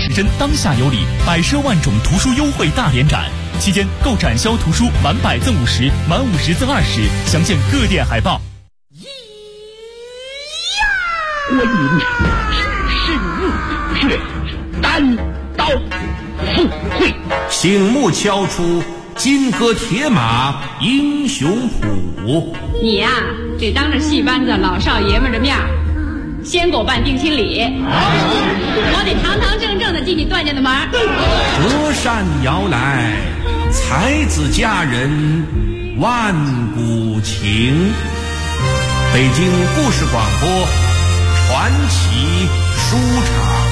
时针当下有礼，百奢万种图书优惠大联展。期间购展销图书满100赠50，满50赠20，详见各店海报。 观音神木却单刀赴会， 醒目敲出金戈铁马英雄谱。 你呀，得当着戏班子老少爷们的面先给我办定亲礼，我得堂堂正正的进你段家的门。 隔山摇来，才子佳人万古情。北京故事广播传奇书场。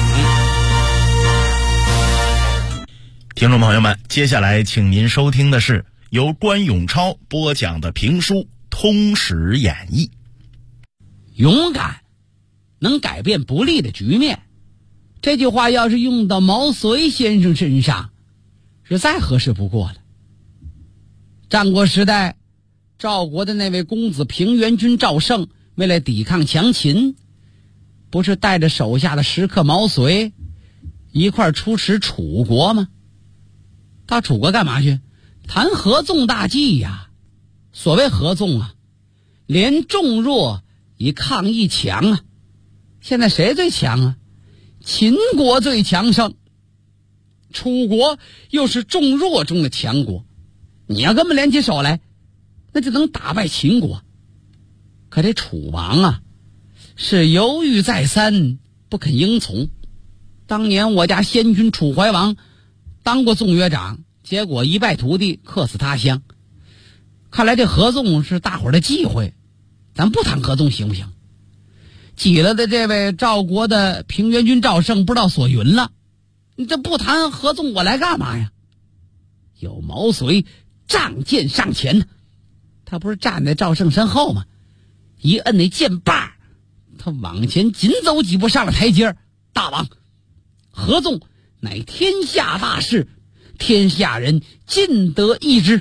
听众朋友们，接下来请您收听的是由关永超播讲的评书《通史演义》。 勇敢能改变不利的局面，这句话要是用到毛遂先生身上，是再合适不过了。战国时代，赵国的那位公子平原君赵胜，为了抵抗强秦，不是带着手下的食客毛遂一块出使楚国吗？到楚国干嘛去？谈合纵大计呀。所谓合纵啊，连众弱以抗一强啊。现在谁最强啊？秦国最强盛，楚国又是众弱中的强国。你要跟我们联起手来，那就能打败秦国。可这楚王啊，是犹豫再三，不肯应从。当年我家先君楚怀王当过纵约长，结果一败涂地，客死他乡。看来这合纵是大伙儿的忌讳，咱不谈合纵行不行？挤了的这位赵国的平原君赵胜不知道所云了，你这不谈合纵我来干嘛呀？有毛遂仗剑上前呢，他不是站在赵胜身后吗？一摁那剑把，他往前紧走几步，上了台阶。大王，合纵乃天下大事，天下人尽得一之，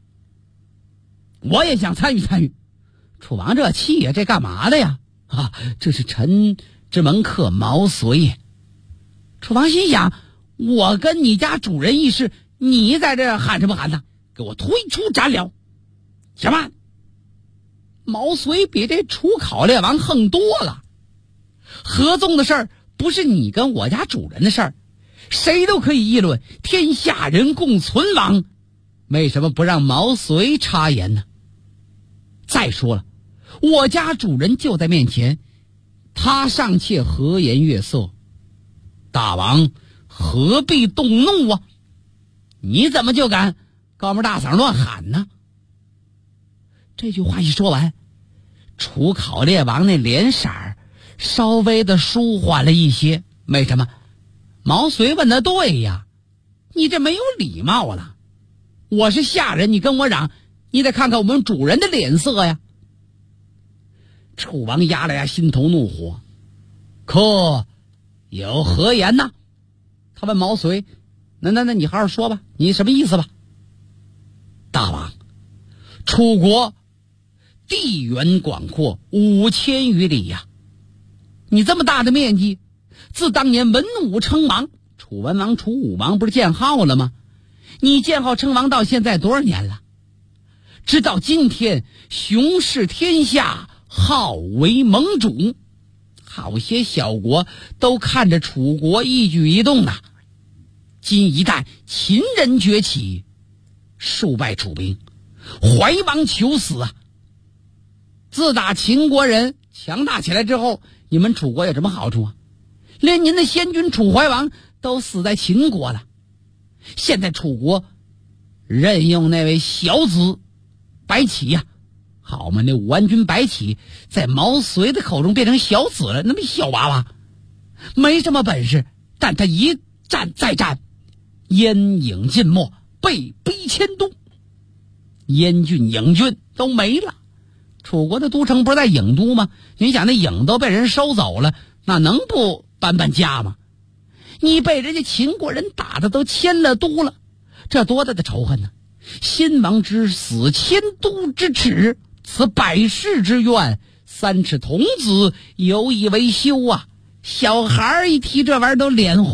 我也想参与参与。楚王这气呀，这干嘛的呀？啊，这是臣之门客毛遂。楚王心想，我跟你家主人议事，你在这喊什么喊呢？给我推出斩了！什么？毛遂比这楚考烈王横多了。合纵的事儿不是你跟我家主人的事儿，谁都可以议论，天下人共存亡，为什么不让毛遂插言呢？再说了，我家主人就在面前，他尚且和颜悦色，大王何必动怒啊？你怎么就敢高门大嗓乱喊呢？这句话一说完，楚考烈王那脸色稍微的舒缓了一些。为什么？毛遂问的对呀，你这没有礼貌了。我是下人，你跟我嚷，你得看看我们主人的脸色呀。楚王压了压心头怒火，可有何言呢？他问毛遂，那你好好说吧，你什么意思吧？大王，楚国地缘广阔5000余里呀，你这么大的面积，自当年文武称王，楚文王、楚武王不是建号了吗？你建号称王到现在多少年了？直到今天，雄视天下，号为盟主，好些小国都看着楚国一举一动啊。今一旦秦人崛起，数败楚兵，怀王求死啊！自打秦国人强大起来之后，你们楚国有什么好处啊？连您的先君楚怀王都死在秦国了。现在楚国任用那位小子白起呀，好嘛，那武安君白起在毛遂的口中变成小子了，那么小娃娃，没什么本事，但他一战再战，燕郢尽没，被逼迁都，燕郡、郢郡都没了。楚国的都城不是在郢都吗？你想那郢都被人收走了，那能不搬家吗？你被人家秦国人打的都迁了都了，这多大的仇恨呢？先王之死，迁都之耻，此百世之怨，3尺童子有以为休啊！小孩一提这玩意儿都脸红，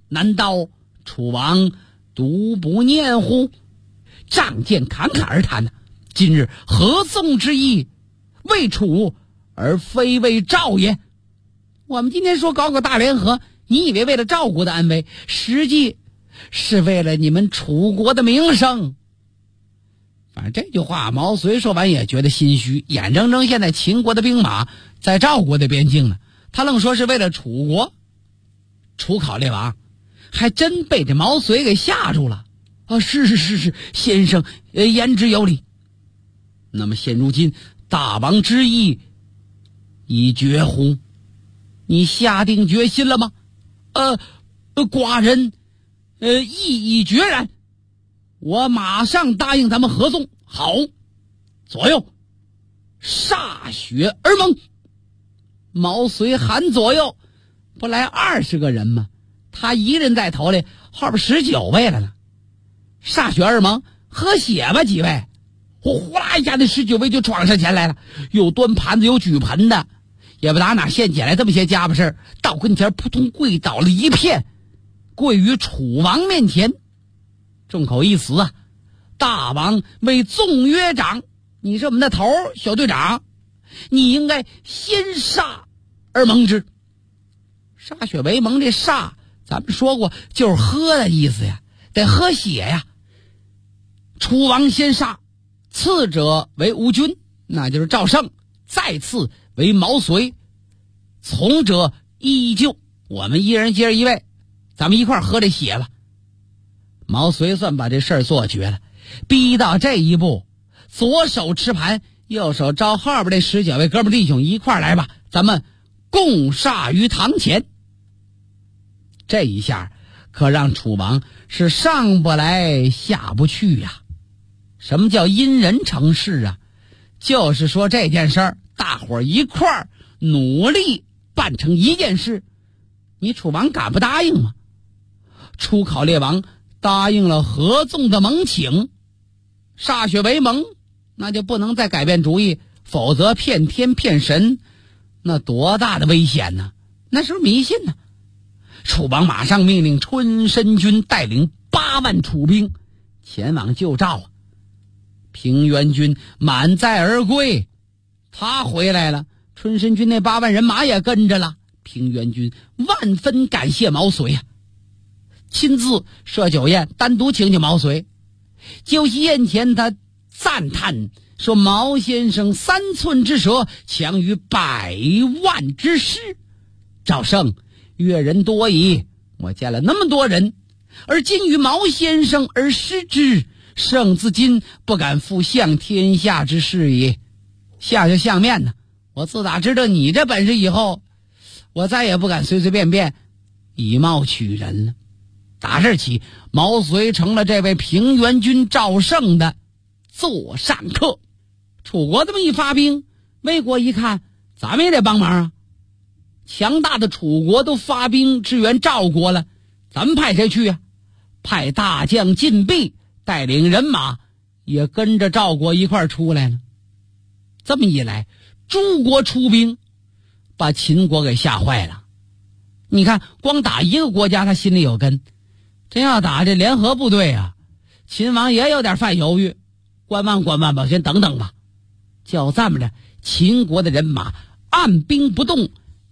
难道楚王独不念乎？仗剑侃侃而谈今日合纵之意，为楚而非为赵也。我们今天说搞大联合，你以为为了赵国的安危，实际是为了你们楚国的名声。反正这句话毛遂说完也觉得心虚，眼睁睁现在秦国的兵马在赵国的边境呢，他愣说是为了楚国。楚考烈王还真被这毛遂给吓住了是，先生言之有理。那么现如今大王之意已决乎？你下定决心了吗？寡人意已决然，我马上答应咱们合纵。好，左右歃血而盟。毛遂喊左右，不来20个人吗？他一个人在头里，后边19位了呢。歃血而盟，喝血吧几位。呼啦一下，那19位就闯上前来了，有端盘子有举盆的，也不打哪现捡来这么些家伙事儿，到跟前扑通跪倒了一片，跪于楚王面前，众口一词大王为纵约长，你是我们的头小队长，你应该先歃而盟之。歃血为盟，这歃咱们说过就是喝的意思呀，得喝血呀。楚王先歃，次者为吴军，那就是赵胜，再次为毛遂，从者依旧，我们一人接着一位，咱们一块喝这血吧。毛遂算把这事儿做绝了，逼到这一步，左手持盘，右手招后边这19位哥们弟兄一块来吧，咱们共歃于堂前。这一下可让楚王是上不来下不去呀。什么叫因人成事就是说这件事儿大伙儿一块儿努力办成一件事，你楚王敢不答应吗？楚考烈王答应了合纵的盟请，歃血为盟，那就不能再改变主意，否则骗天骗神，那多大的危险呢？那是迷信呢。楚王马上命令春申君带领8万楚兵前往救赵平原君满载而归，他回来了，春申君那8万人马也跟着了。平原君万分感谢毛遂亲自设酒宴，单独请毛遂。酒席宴前，他赞叹说：“毛先生3寸之舌，强于100万之师。赵胜阅人多矣，我见了那么多人，而今于毛先生而失之，胜自今不敢负相天下之事矣。下就相面呢，我自打知道你这本事以后，我再也不敢随随便便以貌取人了。”打这起，毛遂成了这位平原君赵胜的座上客。楚国这么一发兵，魏国一看，咱们也得帮忙强大的楚国都发兵支援赵国了，咱们派谁去派大将晋鄙带领人马也跟着赵国一块出来了。这么一来，诸国出兵，把秦国给吓坏了。你看，光打一个国家他心里有根，真要打这联合部队秦王也有点犯犹豫，观望观望吧，先等等吧。就这么着，秦国的人马按兵不动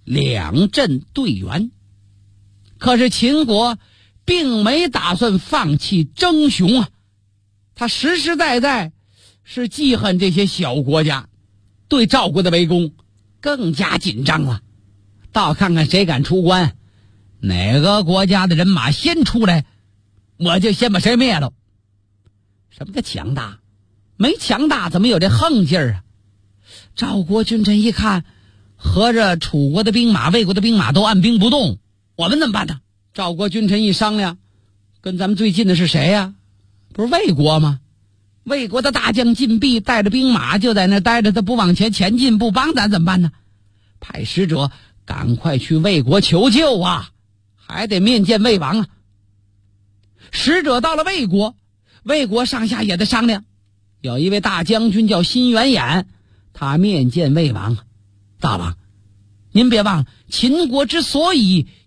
，2阵对援。可是秦国并没打算放弃争雄他实实在在是记恨这些小国家，对赵国的围攻更加紧张了。倒看看谁敢出关，哪个国家的人马先出来，我就先把谁灭了。什么叫强大？没强大怎么有这横劲儿赵国君臣一看，合着楚国的兵马魏国的兵马都按兵不动，我们怎么办呢？赵国君臣一商量，跟咱们最近的是谁不是魏国吗？魏国的大将晋鄙带着兵马就在那待着，他不往前前进，不帮咱怎么办呢？派使者赶快去魏国求救还得面见魏王使者到了魏国，魏国上下也在商量。有一位大将军叫辛元衍，他面见魏王：大王，您别忘了，秦国之所以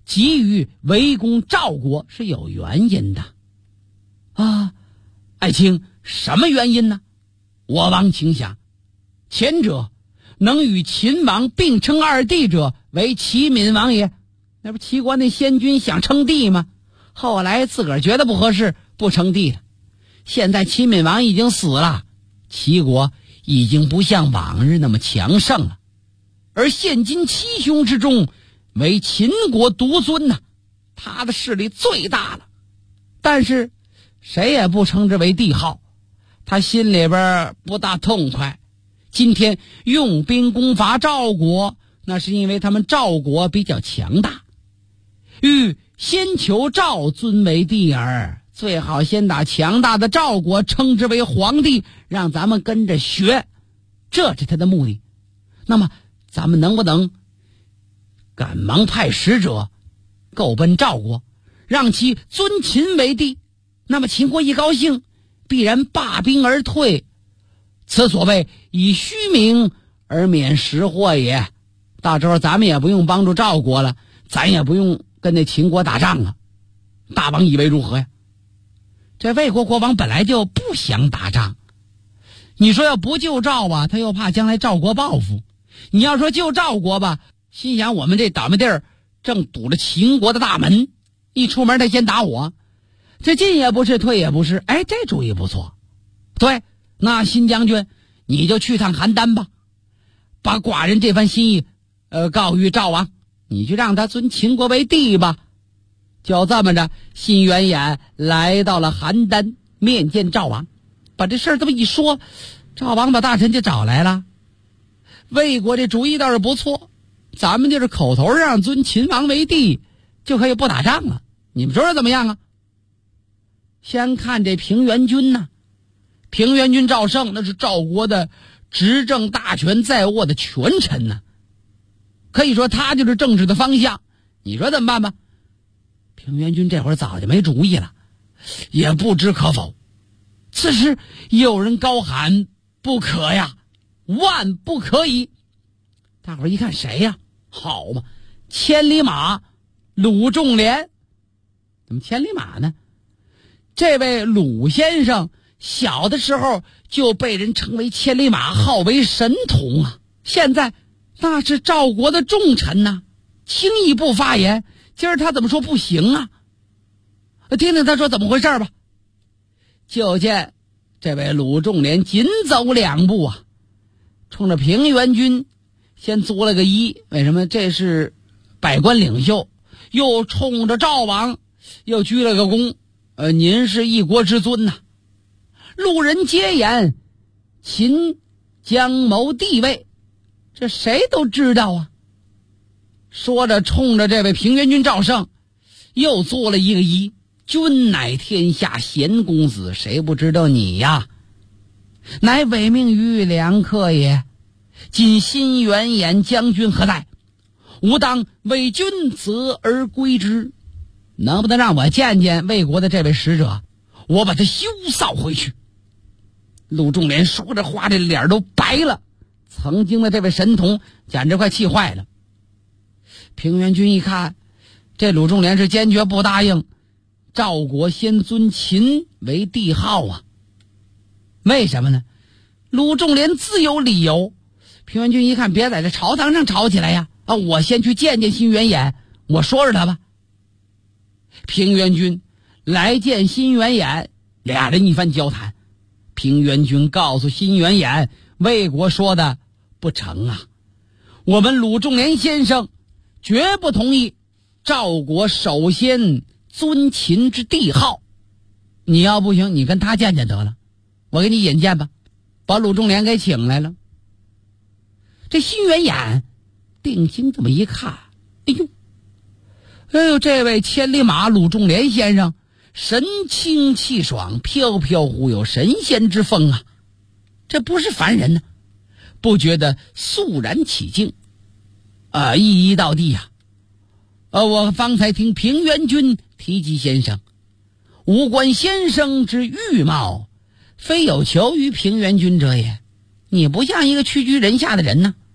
急于围攻赵国是有原因的啊。爱卿，什么原因呢？我王请想，前者能与秦王并称二帝者为齐闵王也。那不齐国那先君想称帝吗？后来自个儿觉得不合适，不称帝了。现在齐闵王已经死了，齐国已经不像往日那么强盛了，而现今七雄之中为秦国独尊呐，他的势力最大了。但是谁也不称之为帝号，他心里边不大痛快。今天用兵攻伐赵国，那是因为他们赵国比较强大，欲先求赵尊为帝耳，最好先打强大的赵国称之为皇帝，让咱们跟着学，这是他的目的。那么咱们能不能赶忙派使者够奔赵国，让其尊秦为帝？那么秦国一高兴，必然罢兵而退，此所谓以虚名而免实祸也。到时候咱们也不用帮助赵国了，咱也不用跟那秦国打仗了。大王以为如何呀？这魏国国王本来就不想打仗，你说要不救赵吧，他又怕将来赵国报复；你要说救赵国吧，心想我们这倒霉地儿正堵着秦国的大门，一出门他先打我，这进也不是退也不是。哎，这主意不错。对，那新将军你就去趟邯郸吧，把寡人这番心意告于赵王，你就让他尊秦国为帝吧。就这么着，辛元衍来到了邯郸面见赵王，把这事儿这么一说，赵王把大臣就找来了。魏国这主意倒是不错，咱们就是口头上尊秦王为帝，就可以不打仗了，你们说说怎么样啊？先看这平原君呢，平原君赵胜那是赵国的执政大权在握的权臣呢，可以说他就是政治的方向，你说怎么办吧？平原君这会儿早就没主意了，也不知可否。此时有人高喊不可呀，万不可以。大伙儿一看谁呀？好嘛，千里马鲁仲连。怎么千里马呢？这位鲁先生小的时候就被人称为千里马，号为神童啊。现在那是赵国的重臣呐，轻易不发言。今儿他怎么说不行啊？听听他说怎么回事吧。就见这位鲁仲连紧走2步啊，冲着平原君先作了个揖，为什么？这是百官领袖。又冲着赵王又鞠了个躬，您是一国之尊呐。路人皆言秦将谋帝位，这谁都知道啊。说着冲着这位平原君赵胜又做了一个揖，君乃天下贤公子，谁不知道你呀？乃委命于良客也。今辛元衍将军何在？吾当为君责而归之。能不能让我见见魏国的这位使者，我把他休臊回去？鲁仲连说着话，这脸都白了。曾经的这位神童简直快气坏了。平原君一看，这鲁仲连是坚决不答应赵国先尊秦为帝号啊。为什么呢？鲁仲连自有理由。平原君一看，别在这朝堂上吵起来呀！我先去见见辛元衍，我说说他吧。平原君来见辛元衍，俩人一番交谈。平原君告诉辛元衍，魏国说的不成啊，我们鲁仲连先生绝不同意赵国首先尊秦之帝号。你要不行，你跟他见见得了，我给你引荐吧。把鲁仲连给请来了。这辛元衍定睛这么一看，哎呦，这位千里马鲁仲连先生神清气爽，飘飘忽悠，神仙之风啊，这不是凡人呢，不觉得肃然起敬一一到地呀。我方才听平原君提及先生，吾观先生之玉貌，非有求于平原君者也。你不像一个屈居人下的人呢，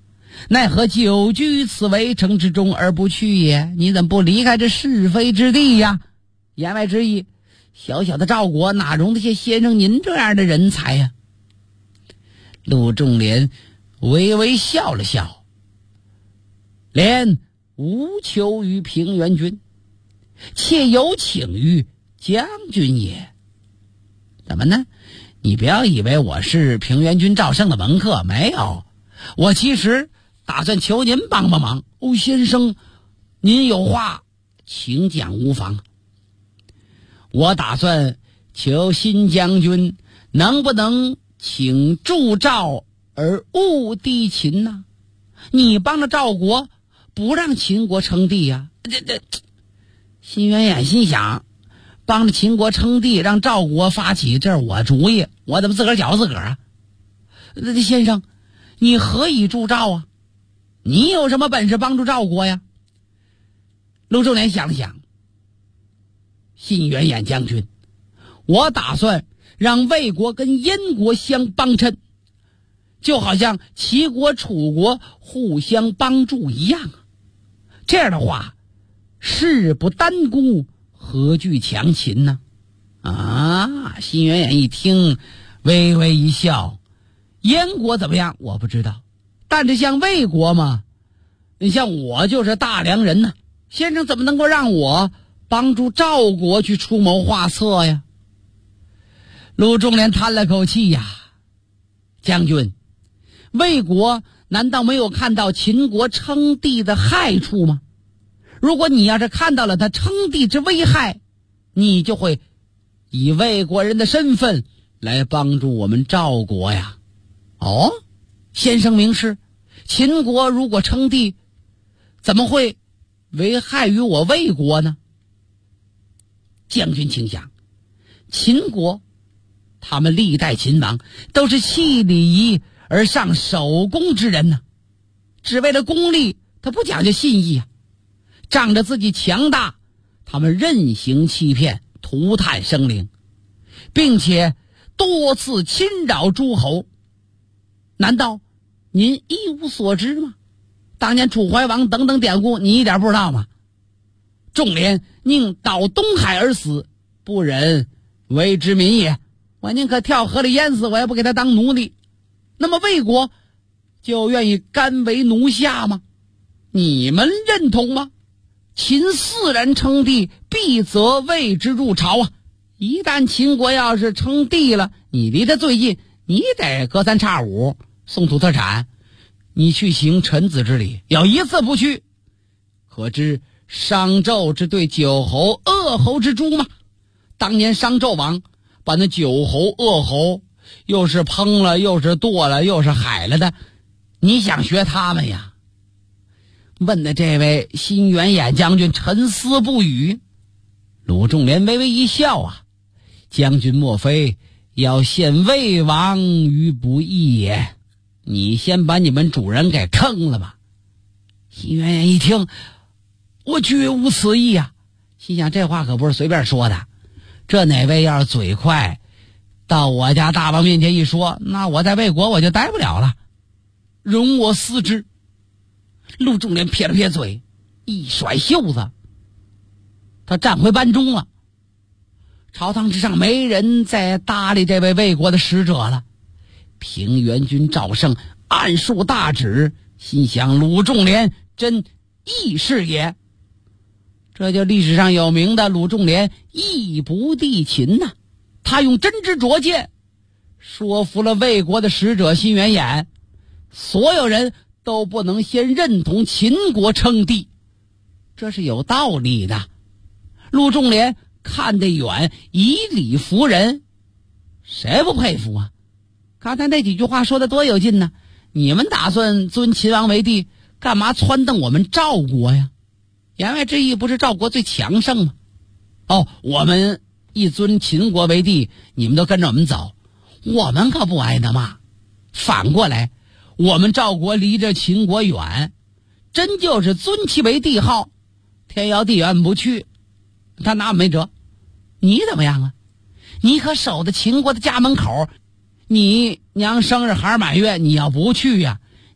奈何久居此围城之中而不去也？你怎么不离开这是非之地呀？言外之意，小小的赵国哪容得下先生您这样的人才呀？陆仲连微微笑了笑，连无求于平原君，且有请于将军也。怎么呢？你不要以为我是平原君赵胜的门客，没有，我其实打算求您帮帮忙。先生，您有话请讲无妨。我打算求新将军能不能请助赵而勿敌秦呢？你帮着赵国不让秦国称帝呀？辛元衍心想，帮着秦国称帝，让赵国发起，这是我主意，我怎么自个儿搅和自个儿啊？先生，你何以助赵啊？你有什么本事帮助赵国呀？陆仲连想了想，辛元衍将军，我打算让魏国跟燕国相帮衬，就好像齐国楚国互相帮助一样啊。这样的话，事不单孤，何惧强秦呢？辛元衍一听，微微一笑。燕国怎么样我不知道，但是像魏国嘛，你像我就是大梁人呢，先生怎么能够让我帮助赵国去出谋划策呀？陆仲连叹了口气呀，将军，魏国难道没有看到秦国称帝的害处吗？如果你要是看到了他称帝之危害，你就会以魏国人的身份来帮助我们赵国呀。先生明示，秦国如果称帝，怎么会危害于我魏国呢？将军请想，秦国他们历代秦王都是弃礼仪而上守功之人呢，只为了功利，他不讲究信义啊。仗着自己强大，他们任行欺骗，涂炭生灵，并且多次侵扰诸侯。难道您一无所知吗？当年楚怀王等等典故你一点不知道吗？仲连宁倒东海而死，不忍为之民也，我宁可跳河里淹死，我也不给他当奴隶。那么魏国就愿意甘为奴下吗？你们认同吗？秦四人称帝，必责魏之入朝啊！一旦秦国要是称帝了，你离他最近，你得隔三差五送土特产，你去行臣子之礼，有一次不去，可知商纣之对九侯恶侯之诛吗？当年商纣王把那九侯恶侯又是烹了，又是剁了，又是海了的，你想学他们呀？问的这位辛元衍将军沉思不语。鲁仲连微微一笑啊，将军莫非要陷魏王于不义也？你先把你们主人给坑了吧。辛元衍一听，我绝无此意啊，心想这话可不是随便说的，这哪位要是嘴快，到我家大王面前一说，那我在魏国我就待不了了，容我思之。陆仲连撇了撇嘴，一甩袖子，他站回班中了。朝堂之上没人再搭理这位魏国的使者了。平原君赵胜按数大指，心想鲁仲连真义士也。这就历史上有名的鲁仲连义不敌秦呐。他用真知灼见说服了魏国的使者辛元衍，所有人都不能先认同秦国称帝，这是有道理的。陆仲连看得远，以理服人，谁不佩服啊？刚才那几句话说的多有劲呢！你们打算尊秦王为帝，干嘛撺掇我们赵国呀？言外之意不是赵国最强盛吗？我们一尊秦国为帝，你们都跟着我们走，我们可不挨那骂。反过来，我们赵国离着秦国远，真就是尊其为帝号，天遥地远不去，他拿我没辙。你怎么样啊？你可守着秦国的家门口，你娘生日孩满月，你要不去呀，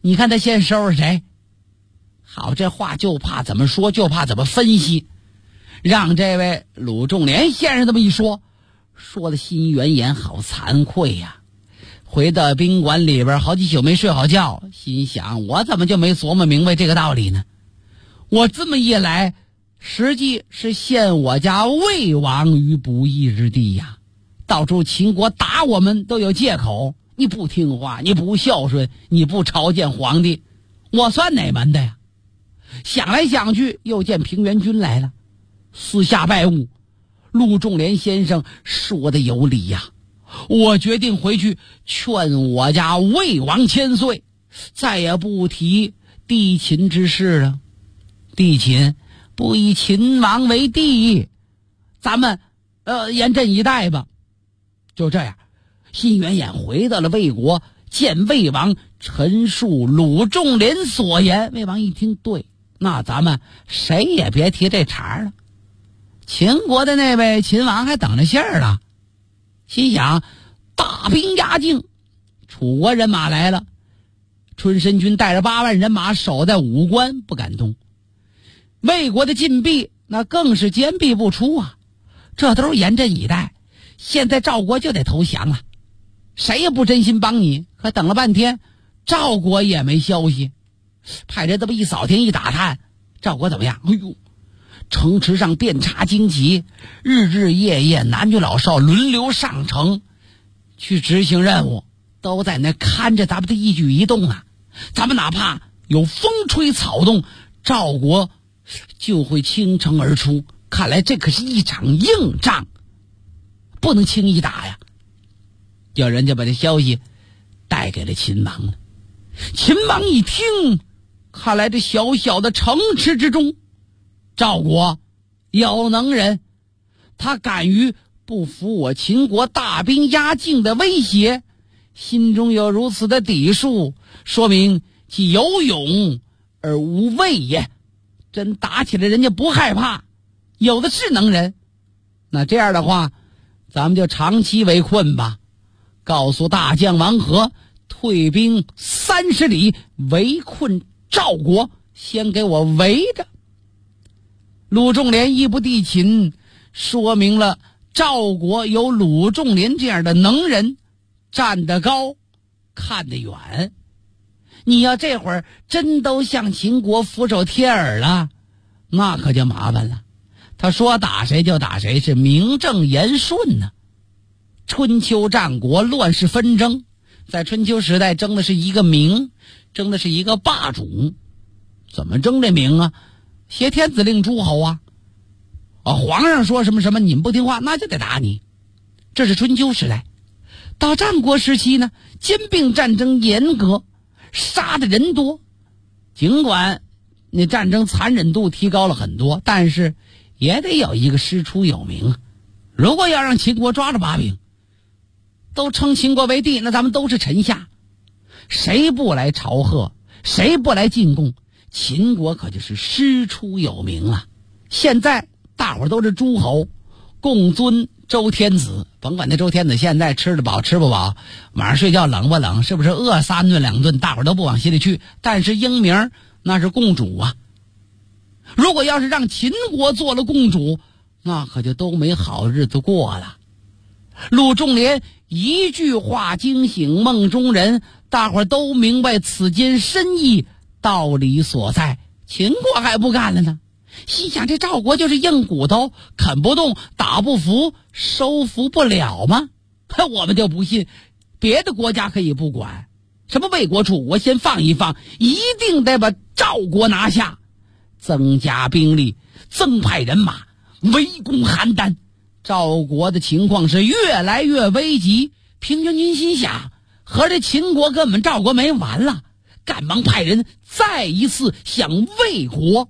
你看他先收拾谁？好，这话就怕怎么说，就怕怎么分析，让这位鲁仲连先生这么一说，说的心猿眼好惭愧呀。回到宾馆里边好几宿没睡好觉，心想我怎么就没琢磨明白这个道理呢？我这么一来，实际是陷我家魏王于不义之地呀。到处秦国打我们都有借口，你不听话，你不孝顺，你不朝见皇帝，我算哪门的呀？想来想去，又见平原君来了，私下拜晤。陆仲连先生说的有理呀，我决定回去劝我家魏王千岁，再也不提帝秦之事了。帝秦不以秦王为帝，咱们严阵以待吧。就这样，辛元衍回到了魏国，见魏王陈述鲁仲连所言。魏王一听，对，那咱们谁也别提这茬了。秦国的那位秦王还等着信儿了，心想大兵压境，楚国人马来了，春申君带着8万人马守在武关不敢动，魏国的禁闭那更是坚壁不出啊，这都是严阵以待。现在赵国就得投降了，谁也不真心帮你。可等了半天，赵国也没消息，派人这么一扫听一打探，赵国怎么样？哎呦，城池上遍插旌旗，日日夜夜男女老少轮流上城去执行任务，都在那看着咱们的一举一动啊。咱们哪怕有风吹草动，赵国就会倾城而出。看来这可是一场硬仗，不能轻易打呀。有人就把这消息带给了秦王了。秦王一听，看来这小小的城池之中，赵国有能人，他敢于不服我秦国大兵压境的威胁，心中有如此的底数，说明其有勇而无畏也。真打起来人家不害怕，有的是能人。那这样的话，咱们就长期围困吧，告诉大将王和退兵30里围困赵国，先给我围着。鲁仲连义不帝秦，说明了赵国有鲁仲连这样的能人，站得高看得远。你要这会儿真都向秦国俯首帖耳了，那可就麻烦了。他说打谁就打谁，是名正言顺呢。春秋战国乱世纷争，在春秋时代争的是一个名，争的是一个霸主。怎么争这名啊？挟天子令诸侯啊！皇上说什么什么，你们不听话，那就得打你。这是春秋时代。到战国时期呢，兼并战争严格，杀的人多。尽管那战争残忍度提高了很多，但是也得有一个师出有名啊。如果要让秦国抓着把柄，都称秦国为帝，那咱们都是臣下，谁不来朝贺，谁不来进贡，秦国可就是师出有名了。现在大伙儿都是诸侯，共尊周天子，甭管那周天子现在吃得饱吃不饱，晚上睡觉冷不冷，是不是饿3顿2顿，大伙儿都不往心里去。但是英名那是共主啊。如果要是让秦国做了共主，那可就都没好日子过了。鲁仲连一句话惊醒梦中人，大伙儿都明白此间深意，道理所在。秦国还不干了呢，心想这赵国就是硬骨头，啃不动，打不服，收服不了吗？我们就不信别的国家可以不管，什么魏国楚国先放一放，一定得把赵国拿下，增加兵力，增派人马，围攻邯郸。赵国的情况是越来越危急。平原君心想，合着秦国跟我们赵国没完了，赶忙派人再一次向魏国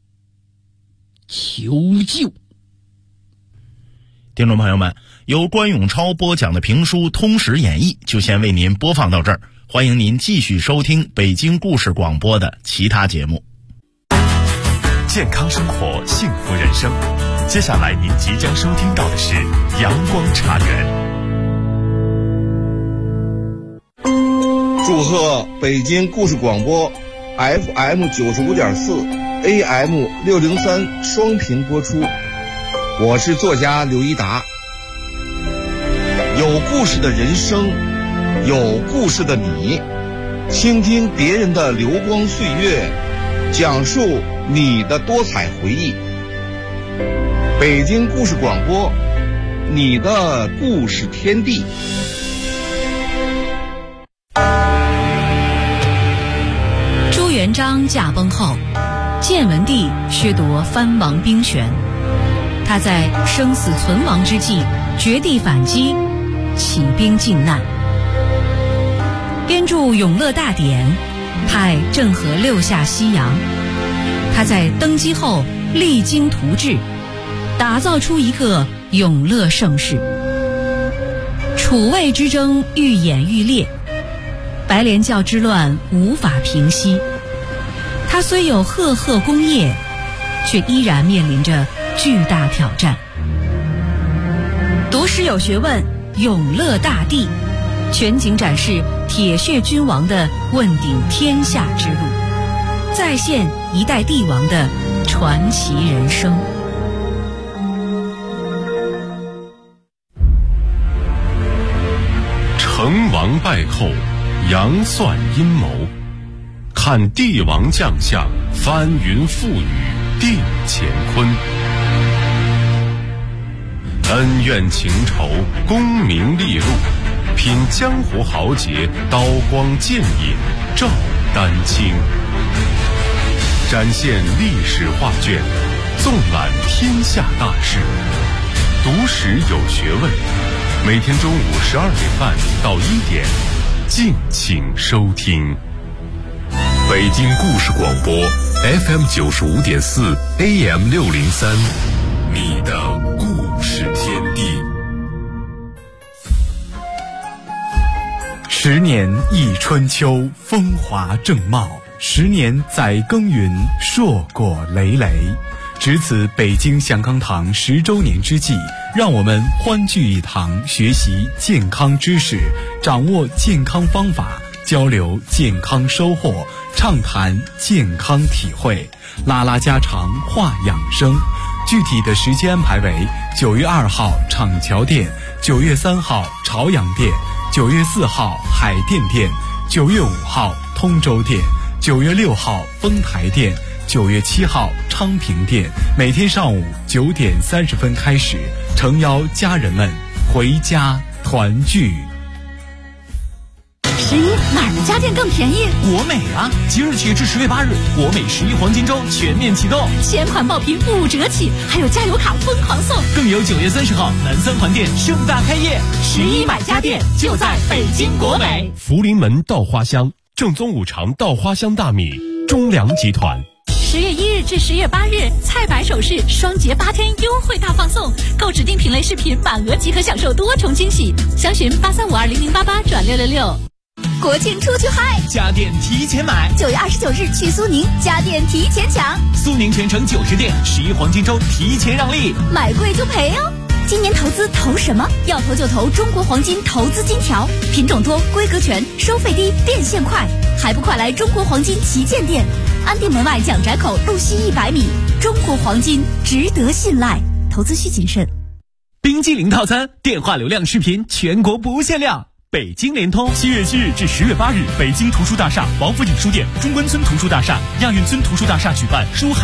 求救。 听众朋友们，由关永超播讲的评书《通史演义》就先为您播放到这儿，欢迎您继续收听北京故事广播的其他节目。 健康生活，幸福人生。接下来您即将收听到的是阳光茶园。 祝贺北京故事广播 FM 95.4 AM 603双频播出。我是作家刘一达。有故事的人生，有故事的你，倾听别人的流光岁月，讲述你的多彩回忆。北京故事广播，你的故事天地。 朱元璋驾崩后，建文帝削夺藩王兵权，他在生死存亡之际绝地反击，起兵靖难，编著《永乐大典》，派郑和六下西洋。他在登基后励精图治，打造出一个永乐盛世。楚魏之争愈演愈烈，白莲教之乱无法平息。他虽有赫赫功业，却依然面临着巨大挑战。读史有学问，永乐大帝全景展示铁血君王的问鼎天下之路，再现一代帝王的传奇人生。 成王败寇，杨算阴谋，看帝王将相，翻云覆雨，定乾坤。恩怨情仇，功名利禄，品江湖豪杰，刀光剑影，照丹青。展现历史画卷，纵览天下大事。读史有学问，每天中午12点半到1点，敬请收听。北京故事广播 FM 95.4 AM 603，你的故事天地。 10年忆春秋，风华正茂；10年载耕耘，硕果累累。值此北京祥康堂10周年之际，让我们欢聚一堂，学习健康知识，掌握健康方法，交流健康收获，畅谈健康体会，拉拉家常，话养生。具体的时间安排为9月2号厂桥店，9月3号朝阳店，9月4号海淀店，9月5号通州店，9月6号丰台店，9月7号昌平店。每天上午9点30分开始，诚邀家人们回家团聚。 11哪儿的家电更便宜？ 国美啊！即日起至10月8日，国美11黄金周全面启动， 全款爆品5折起，还有加油卡疯狂送， 更有9月30号南三环店盛大开业。 11买家电就在北京国美。 福临门稻花香，正宗5常稻花香大米，中粮集团。 10月1日至10月8日，菜百首饰双节8天优惠大放送，购指定品类饰品满额即可享受多重惊喜。详询835200088转666。 国庆出去嗨， 家电提前买。 9月29日去苏宁，家电提前抢。 苏宁全城90店11黄金周提前让利， 买贵就赔哦。今年投资投什么？要投就投中国黄金投资金条，品种多，规格全，收费低，变现快，还不快来中国黄金旗舰店，安定门外蒋宅口路西100米。中国黄金值得信赖，投资需谨慎。 冰激凌套餐，电话流量视频全国不限量。北京联通7月7日至10月8日，北京图书大厦、王府井书店、中关村图书大厦、亚运村图书大厦举办书海